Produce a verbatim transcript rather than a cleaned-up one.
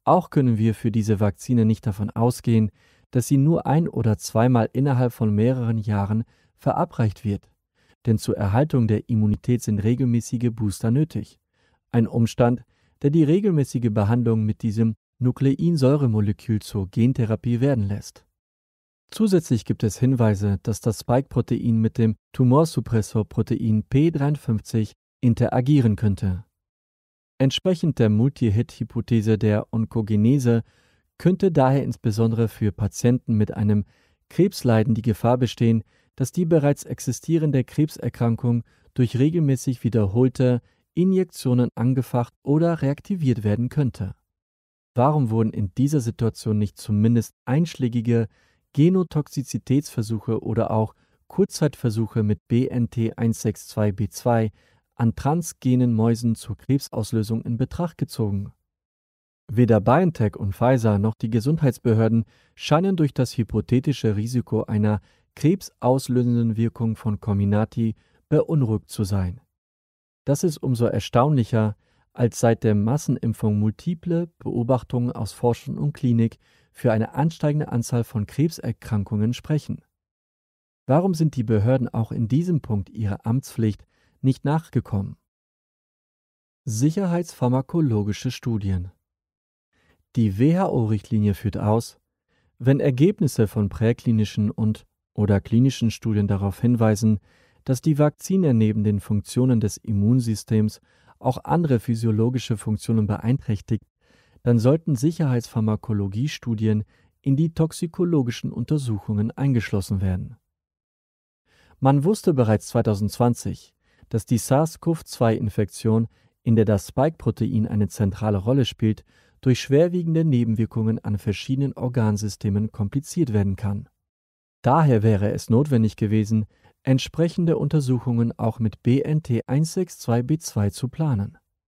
Auch können wir für diese Vakzine nicht davon ausgehen, dass sie nur ein- oder zweimal innerhalb von mehreren Jahren verabreicht wird. Denn zur Erhaltung der Immunität sind regelmäßige Booster nötig. Ein Umstand, der die regelmäßige Behandlung mit diesem Nukleinsäuremolekül zur Gentherapie werden lässt. Zusätzlich gibt es Hinweise, dass das Spike-Protein mit dem Tumorsuppressor-Protein P dreiundfünfzig interagieren könnte. Entsprechend der Multi-Hit-Hypothese der Onkogenese könnte daher insbesondere für Patienten mit einem Krebsleiden die Gefahr bestehen, dass die bereits existierende Krebserkrankung durch regelmäßig wiederholte Injektionen angefacht oder reaktiviert werden könnte. Warum wurden in dieser Situation nicht zumindest einschlägige Genotoxizitätsversuche oder auch Kurzzeitversuche mit B N T eins sechs zwei B zwei an transgenen Mäusen zur Krebsauslösung in Betracht gezogen? Weder BioNTech und Pfizer noch die Gesundheitsbehörden scheinen durch das hypothetische Risiko einer krebsauslösenden Wirkung von Comirnaty beunruhigt zu sein. Das ist umso erstaunlicher, als seit der Massenimpfung multiple Beobachtungen aus Forschung und Klinik für eine ansteigende Anzahl von Krebserkrankungen sprechen. Warum sind die Behörden auch in diesem Punkt ihrer Amtspflicht nicht nachgekommen? Sicherheitspharmakologische Studien. Die W H O-Richtlinie führt aus, wenn Ergebnisse von präklinischen und oder klinischen Studien darauf hinweisen, dass die Vakzine neben den Funktionen des Immunsystems auch andere physiologische Funktionen beeinträchtigt, dann sollten Sicherheitspharmakologie-Studien in die toxikologischen Untersuchungen eingeschlossen werden. Man wusste bereits zweitausendzwanzig, dass die SARS-C o V zwei Infektion, in der das Spike-Protein eine zentrale Rolle spielt, durch schwerwiegende Nebenwirkungen an verschiedenen Organsystemen kompliziert werden kann. Daher wäre es notwendig gewesen, entsprechende Untersuchungen auch mit B N T eins sechs zwei B zwei zu planen.